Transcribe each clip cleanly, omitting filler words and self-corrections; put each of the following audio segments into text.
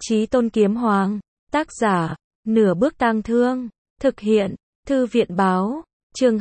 Chí Tôn Kiếm Hoàng, tác giả, Nửa Bước Tang Thương, thực hiện, Thư viện Báo, chương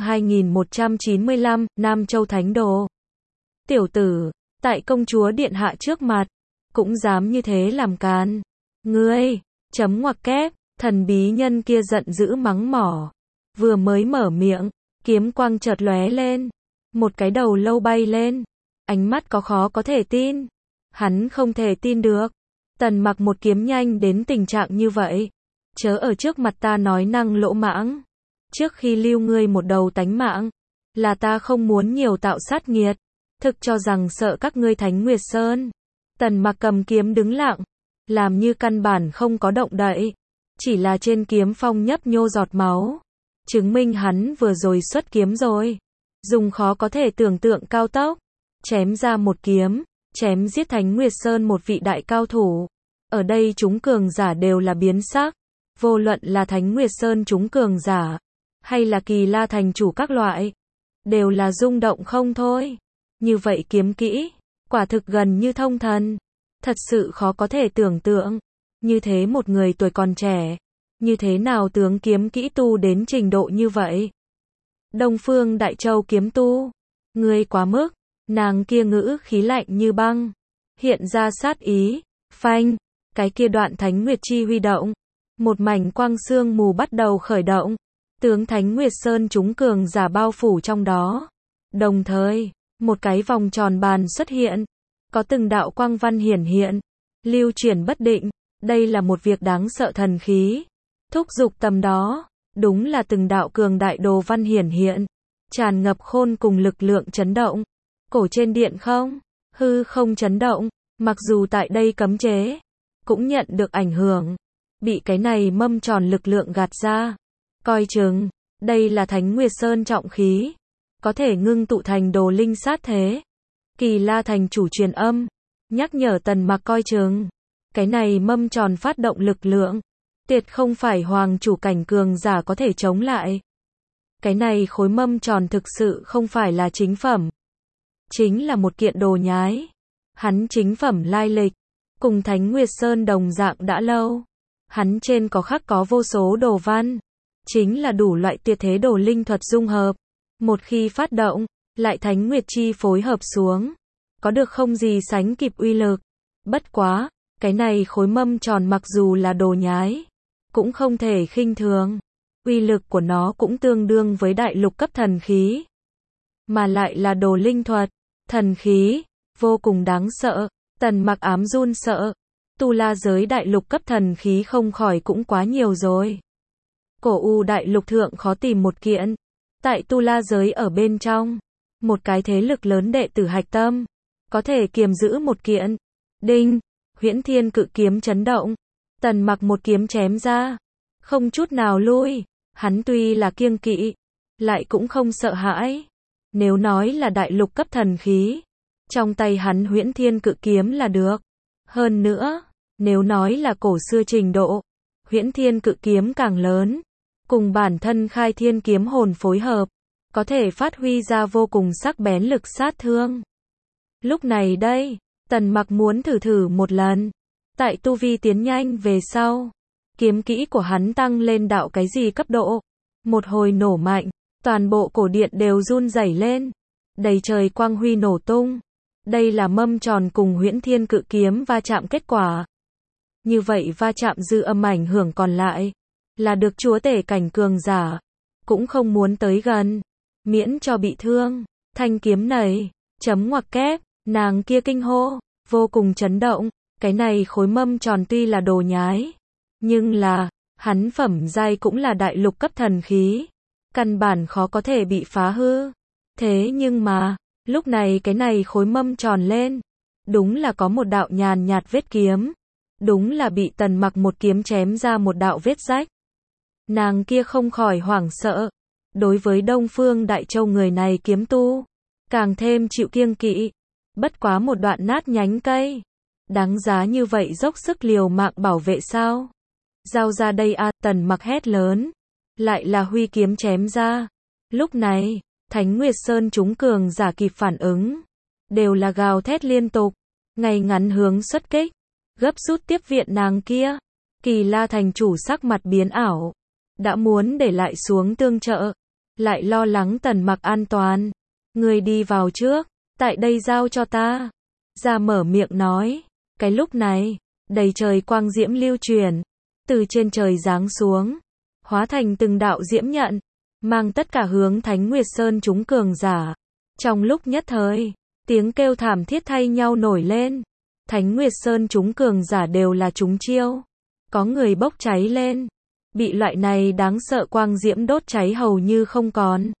2195, Nam Châu Thánh Đồ. Tiểu tử, tại công chúa điện hạ trước mặt, cũng dám như thế làm càn. Ngươi, chấm ngoặc kép, thần bí nhân kia giận dữ mắng mỏ. Vừa mới mở miệng, kiếm quang chợt lóe lên, một cái đầu lâu bay lên, ánh mắt khó có thể tin. Hắn không thể tin được. Tần Mặc một kiếm nhanh đến tình trạng như vậy. Chớ ở trước mặt ta nói năng lỗ mãng. Trước khi lưu ngươi một đầu tánh mạng, là ta không muốn nhiều tạo sát nghiệt. Thực cho rằng sợ các ngươi Thánh Nguyệt Sơn. Tần Mặc cầm kiếm đứng lặng, làm như căn bản không có động đậy. Chỉ là trên kiếm phong nhấp nhô giọt máu, chứng minh hắn vừa rồi xuất kiếm rồi. Dùng khó có thể tưởng tượng cao tốc, chém ra một kiếm, chém giết Thánh Nguyệt Sơn một vị đại cao thủ. Ở đây chúng cường giả đều là biến sắc. Vô luận là Thánh Nguyệt Sơn chúng cường giả, hay là Kỳ La thành chủ các loại, đều là rung động không thôi. Như vậy kiếm kỹ, quả thực gần như thông thần. Thật sự khó có thể tưởng tượng. Như thế một người tuổi còn trẻ, như thế nào tướng kiếm kỹ tu đến trình độ như vậy? Đông Phương Đại Châu kiếm tu, ngươi quá mức. Nàng kia ngữ khí lạnh như băng, hiện ra sát ý. Phanh, cái kia đoạn Thánh Nguyệt chi huy động, một mảnh quang sương mù bắt đầu khởi động, tướng Thánh Nguyệt Sơn chúng cường giả bao phủ trong đó. Đồng thời, một cái vòng tròn bàn xuất hiện, có từng đạo quang văn hiển hiện, lưu chuyển bất định. Đây là một việc đáng sợ thần khí, thúc giục tầm đó, đúng là từng đạo cường đại đồ văn hiển hiện, tràn ngập khôn cùng lực lượng chấn động. Cổ trên điện không, hư không chấn động, mặc dù tại đây cấm chế, cũng nhận được ảnh hưởng, bị cái này mâm tròn lực lượng gạt ra. Coi chừng, đây là Thánh Nguyệt Sơn trọng khí, có thể ngưng tụ thành đồ linh sát thế. Kỳ La thành chủ truyền âm, nhắc nhở Tần Mặc coi chừng, cái này mâm tròn phát động lực lượng, tuyệt không phải hoàng chủ cảnh cường giả có thể chống lại. Cái này khối mâm tròn thực sự không phải là chính phẩm, chính là một kiện đồ nhái. Hắn chính phẩm lai lịch, cùng Thánh Nguyệt Sơn đồng dạng đã lâu. Hắn trên có khắc có vô số đồ văn, chính là đủ loại tuyệt thế đồ linh thuật dung hợp. Một khi phát động, lại Thánh Nguyệt chi phối hợp xuống, có được không gì sánh kịp uy lực. Bất quá, cái này khối mâm tròn mặc dù là đồ nhái, cũng không thể khinh thường. Uy lực của nó cũng tương đương với đại lục cấp thần khí, mà lại là đồ linh thuật, thần khí, vô cùng đáng sợ. Tần Mặc ám run sợ. Tu La giới đại lục cấp thần khí không khỏi cũng quá nhiều rồi. Cổ U đại lục thượng khó tìm một kiện. Tại Tu La giới ở bên trong, một cái thế lực lớn đệ tử hạch tâm, có thể kiềm giữ một kiện. Đinh, Huyễn Thiên cự kiếm chấn động. Tần Mặc một kiếm chém ra, không chút nào lui. Hắn tuy là kiêng kỵ, lại cũng không sợ hãi. Nếu nói là đại lục cấp thần khí, trong tay hắn Huyễn Thiên cự kiếm là được. Hơn nữa, nếu nói là cổ xưa trình độ, Huyễn Thiên cự kiếm càng lớn, cùng bản thân Khai Thiên kiếm hồn phối hợp, có thể phát huy ra vô cùng sắc bén lực sát thương. Lúc này đây, Tần Mặc muốn thử một lần. Tại tu vi tiến nhanh về sau, kiếm kỹ của hắn tăng lên đạo cái gì cấp độ. Một hồi nổ mạnh, toàn bộ cổ điện đều run rẩy lên, đầy trời quang huy nổ tung. Đây là mâm tròn cùng Huyễn Thiên cự kiếm va chạm kết quả. Như vậy va chạm dư âm ảnh hưởng còn lại, là được chúa tể cảnh cường giả, cũng không muốn tới gần, miễn cho bị thương. Thanh kiếm này, chấm ngoặc kép, nàng kia kinh hô, vô cùng chấn động. Cái này khối mâm tròn tuy là đồ nhái, nhưng là, hắn phẩm giai cũng là đại lục cấp thần khí, căn bản khó có thể bị phá hư. Thế nhưng mà, lúc này cái này khối mâm tròn lên, đúng là có một đạo nhàn nhạt vết kiếm, đúng là bị Tần Mặc một kiếm chém ra một đạo vết rách. Nàng kia không khỏi hoảng sợ. Đối với Đông Phương Đại Châu người này kiếm tu, càng thêm chịu kiêng kỵ. Bất quá một đoạn nát nhánh cây, đáng giá như vậy dốc sức liều mạng bảo vệ sao? Giao ra đây a! Tần Mặc hét lớn, lại là huy kiếm chém ra. Lúc này, Thánh Nguyệt Sơn chúng cường giả kịp phản ứng, đều là gào thét liên tục, ngay ngắn hướng xuất kích, gấp rút tiếp viện nàng kia. Kỳ La thành chủ sắc mặt biến ảo, đã muốn để lại xuống tương trợ, lại lo lắng Tần Mặc an toàn. Ngươi đi vào trước, tại đây giao cho ta. Ra mở miệng nói. Cái lúc này, đầy trời quang diễm lưu truyền, từ trên trời giáng xuống, hóa thành từng đạo diễm nhận, mang tất cả hướng Thánh Nguyệt Sơn chúng cường giả. Trong lúc nhất thời, tiếng kêu thảm thiết thay nhau nổi lên. Thánh Nguyệt Sơn chúng cường giả đều là chúng chiêu. Có người bốc cháy lên, bị loại này đáng sợ quang diễm đốt cháy hầu như không còn.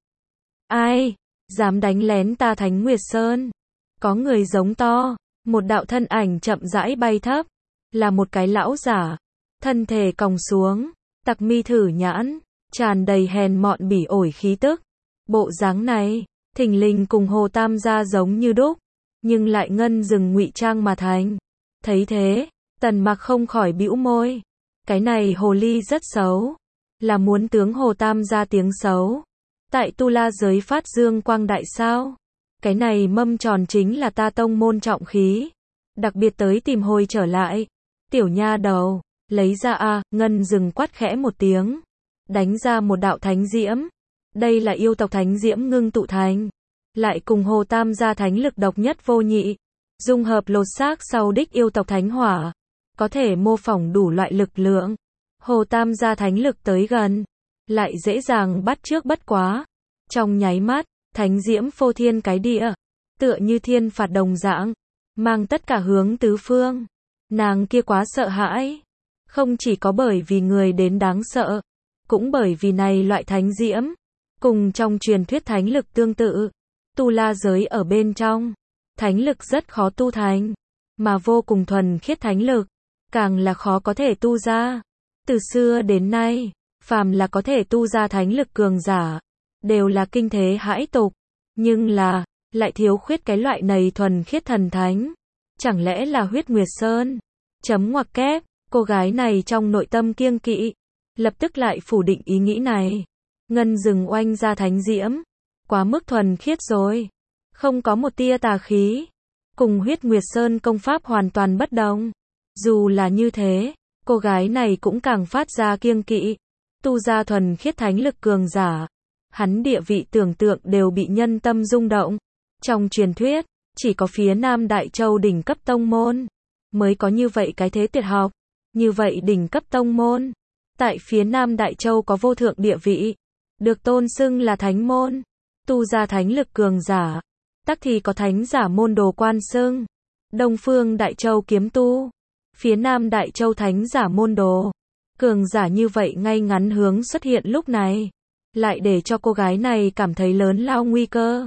Ai dám đánh lén ta Thánh Nguyệt Sơn? Có người giống to. Một đạo thân ảnh chậm rãi bay thấp, là một cái lão giả, thân thể còng xuống, tặc mi thử nhãn, tràn đầy hèn mọn bỉ ổi khí tức. Bộ dáng này, thình lình cùng Hồ Tam gia giống như đúc, nhưng lại ngân rừng ngụy trang mà thành. Thấy thế, Tần Mặc không khỏi bĩu môi. Cái này hồ ly rất xấu, là muốn tướng Hồ Tam gia tiếng xấu. Tại Tu La giới phát dương quang đại sao? Cái này mâm tròn chính là ta tông môn trọng khí, đặc biệt tới tìm hồi trở lại. Tiểu nha đầu, lấy ra a, ngân rừng quát khẽ một tiếng, đánh ra một đạo thánh diễm. Đây là yêu tộc thánh diễm ngưng tụ thành, lại cùng Hồ Tam gia thánh lực độc nhất vô nhị, dung hợp lột xác sau đích yêu tộc thánh hỏa, có thể mô phỏng đủ loại lực lượng. Hồ Tam gia thánh lực tới gần, lại dễ dàng bắt chước bất quá. Trong nháy mắt, thánh diễm phô thiên cái địa, tựa như thiên phạt đồng dạng, mang tất cả hướng tứ phương. Nàng kia quá sợ hãi, không chỉ có bởi vì người đến đáng sợ, cũng bởi vì này loại thánh diễm, cùng trong truyền thuyết thánh lực tương tự. Tu La giới ở bên trong, thánh lực rất khó tu thành, mà vô cùng thuần khiết thánh lực, càng là khó có thể tu ra. Từ xưa đến nay, phàm là có thể tu ra thánh lực cường giả, đều là kinh thế hãi tục, nhưng là, lại thiếu khuyết cái loại này thuần khiết thần thánh. Chẳng lẽ là huyết Nguyệt Sơn? Chấm ngoặc kép, cô gái này trong nội tâm kiêng kỵ, lập tức lại phủ định ý nghĩ này. Ngân rừng oanh ra thánh diễm, quá mức thuần khiết rồi, không có một tia tà khí, cùng huyết Nguyệt Sơn công pháp hoàn toàn bất đồng. Dù là như thế, cô gái này cũng càng phát ra kiêng kỵ. Tu ra thuần khiết thánh lực cường giả, hắn địa vị tưởng tượng đều bị nhân tâm rung động. Trong truyền thuyết, chỉ có phía Nam Đại Châu đỉnh cấp tông môn mới có như vậy cái thế tuyệt học. Như vậy đỉnh cấp tông môn, tại phía Nam Đại Châu có vô thượng địa vị, được tôn xưng là thánh môn. Tu ra thánh lực cường giả, tắc thì có thánh giả môn đồ quan xưng. Đông phương Đại Châu kiếm tu, phía Nam Đại Châu thánh giả môn đồ. Cường giả như vậy ngay ngắn hướng xuất hiện lúc này, lại để cho cô gái này cảm thấy lớn lao nguy cơ.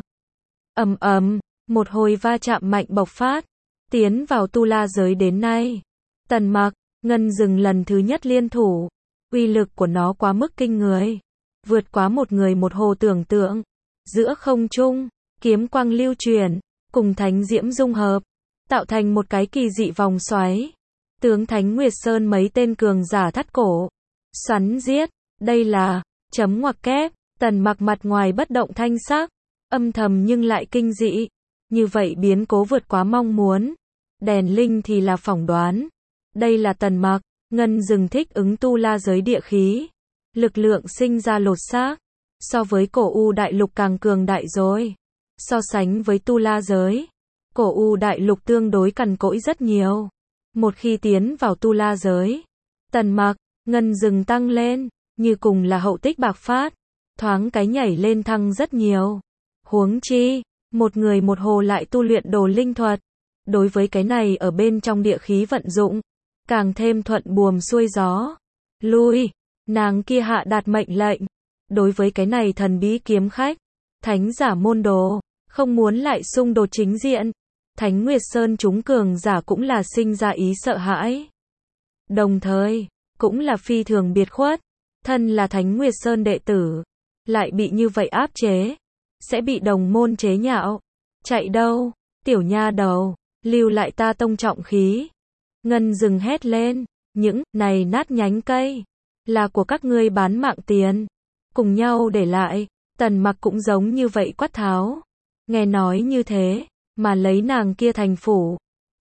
Ầm ầm, một hồi va chạm mạnh bộc phát, tiến vào Tu La giới đến nay. Tần Mặc, Ngân rừng lần thứ nhất liên thủ, uy lực của nó quá mức kinh người, vượt quá một người một hồ tưởng tượng. Giữa không trung, kiếm quang lưu truyền, cùng thánh diễm dung hợp, tạo thành một cái kỳ dị vòng xoáy. Tướng Thánh Nguyệt Sơn mấy tên cường giả thắt cổ, xoắn giết. Đây là, chấm ngoặc kép, Tần Mặc mặt ngoài bất động thanh sắc, âm thầm nhưng lại kinh dị. Như vậy biến cố vượt quá mong muốn. Đèn Linh thì là phỏng đoán. Đây là Tần Mặc, Ngân rừng thích ứng Tu La giới địa khí. Lực lượng sinh ra lột xác. So với cổ U đại lục càng cường đại rồi. So sánh với Tu La giới, cổ U đại lục tương đối cằn cỗi rất nhiều. Một khi tiến vào Tu La giới, Tần Mặc, Ngân rừng tăng lên, như cùng là hậu tích bạc phát, thoáng cái nhảy lên thăng rất nhiều. Huống chi, một người một hồ lại tu luyện đồ linh thuật, đối với cái này ở bên trong địa khí vận dụng, càng thêm thuận buồm xuôi gió. Lui, nàng kia hạ đạt mệnh lệnh, đối với cái này thần bí kiếm khách, thánh giả môn đồ, không muốn lại xung đột chính diện. Thánh Nguyệt Sơn chúng cường giả cũng là sinh ra ý sợ hãi. Đồng thời, cũng là phi thường biệt khuất, thân là Thánh Nguyệt Sơn đệ tử, lại bị như vậy áp chế, sẽ bị đồng môn chế nhạo. Chạy đâu, tiểu nha đầu, lưu lại ta tông trọng khí. Ngân rừng hét lên, những này nát nhánh cây, là của các ngươi bán mạng tiền, cùng nhau để lại. Tần Mặc cũng giống như vậy quát tháo. Nghe nói như thế, mà lấy nàng kia thành phủ,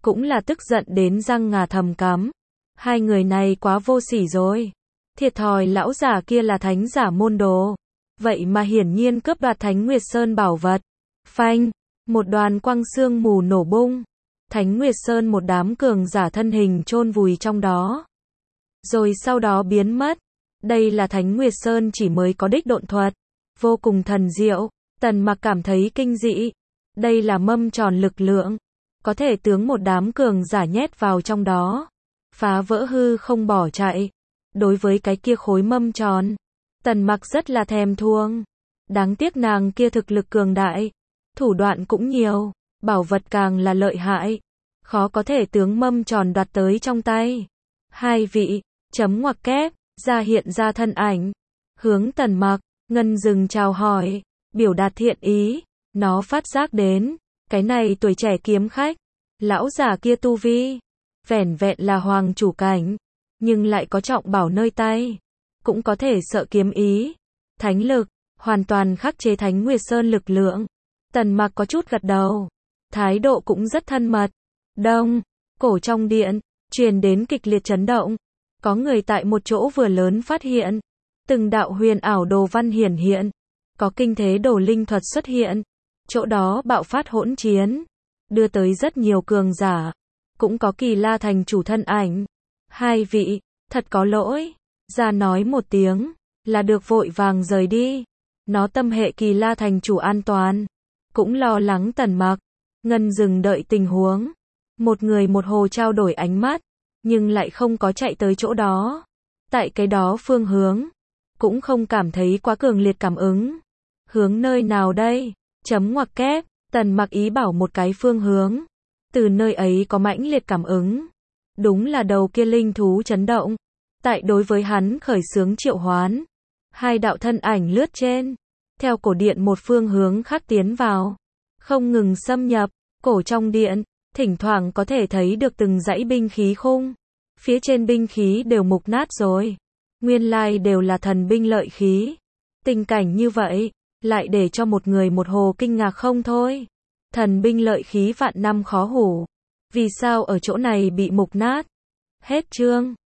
cũng là tức giận đến răng ngà thầm cắm. Hai người này quá vô sỉ rồi. Thiệt thòi lão giả kia là thánh giả môn đồ. Vậy mà hiển nhiên cướp đoạt Thánh Nguyệt Sơn bảo vật. Phanh, một đoàn quang sương mù nổ bung. Thánh Nguyệt Sơn một đám cường giả thân hình chôn vùi trong đó. Rồi sau đó biến mất. Đây là Thánh Nguyệt Sơn chỉ mới có đích độn thuật. Vô cùng thần diệu. Tần Mặc cảm thấy kinh dị. Đây là mâm tròn lực lượng. Có thể tướng một đám cường giả nhét vào trong đó. Phá vỡ hư không bỏ chạy. Đối với cái kia khối mâm tròn, Tần Mặc rất là thèm thuồng. Đáng tiếc nàng kia thực lực cường đại. Thủ đoạn cũng nhiều. Bảo vật càng là lợi hại. Khó có thể tướng mâm tròn đoạt tới trong tay. Hai vị, chấm ngoặc kép, ra hiện ra thân ảnh. Hướng Tần Mặc, Ngân dừng chào hỏi. Biểu đạt thiện ý. Nó phát giác đến. Cái này tuổi trẻ kiếm khách. Lão già kia tu vi. Vẻn vẹn là hoàng chủ cảnh. Nhưng lại có trọng bảo nơi tay. Cũng có thể sợ kiếm ý. Thánh lực. Hoàn toàn khắc chế Thánh Nguyệt Sơn lực lượng. Tần Mặc có chút gật đầu. Thái độ cũng rất thân mật. Đông. Cổ trong điện. Truyền đến kịch liệt chấn động. Có người tại một chỗ vừa lớn phát hiện. Từng đạo huyền ảo đồ văn hiển hiện. Có kinh thế đồ linh thuật xuất hiện. Chỗ đó bạo phát hỗn chiến. Đưa tới rất nhiều cường giả. Cũng có Kỳ La thành chủ thân ảnh. Hai vị, thật có lỗi. Ra nói một tiếng. Là được vội vàng rời đi. Nó tâm hệ Kỳ La thành chủ an toàn. Cũng lo lắng Tần Mặc. Ngân dừng đợi tình huống. Một người một hồ trao đổi ánh mắt. Nhưng lại không có chạy tới chỗ đó. Tại cái đó phương hướng. Cũng không cảm thấy quá cường liệt cảm ứng. Hướng nơi nào đây? Chấm ngoặc kép. Tần Mặc ý bảo một cái phương hướng. Từ nơi ấy có mãnh liệt cảm ứng. Đúng là đầu kia linh thú chấn động. Tại đối với hắn khởi xướng triệu hoán. Hai đạo thân ảnh lướt trên. Theo cổ điện một phương hướng khác tiến vào. Không ngừng xâm nhập. Cổ trong điện. Thỉnh thoảng có thể thấy được từng dãy binh khí khung. Phía trên binh khí đều mục nát rồi. Nguyên lai đều là thần binh lợi khí. Tình cảnh như vậy. Lại để cho một người một hồ kinh ngạc không thôi. Thần binh lợi khí vạn năm khó hủ. Vì sao ở chỗ này bị mục nát? Hết chương.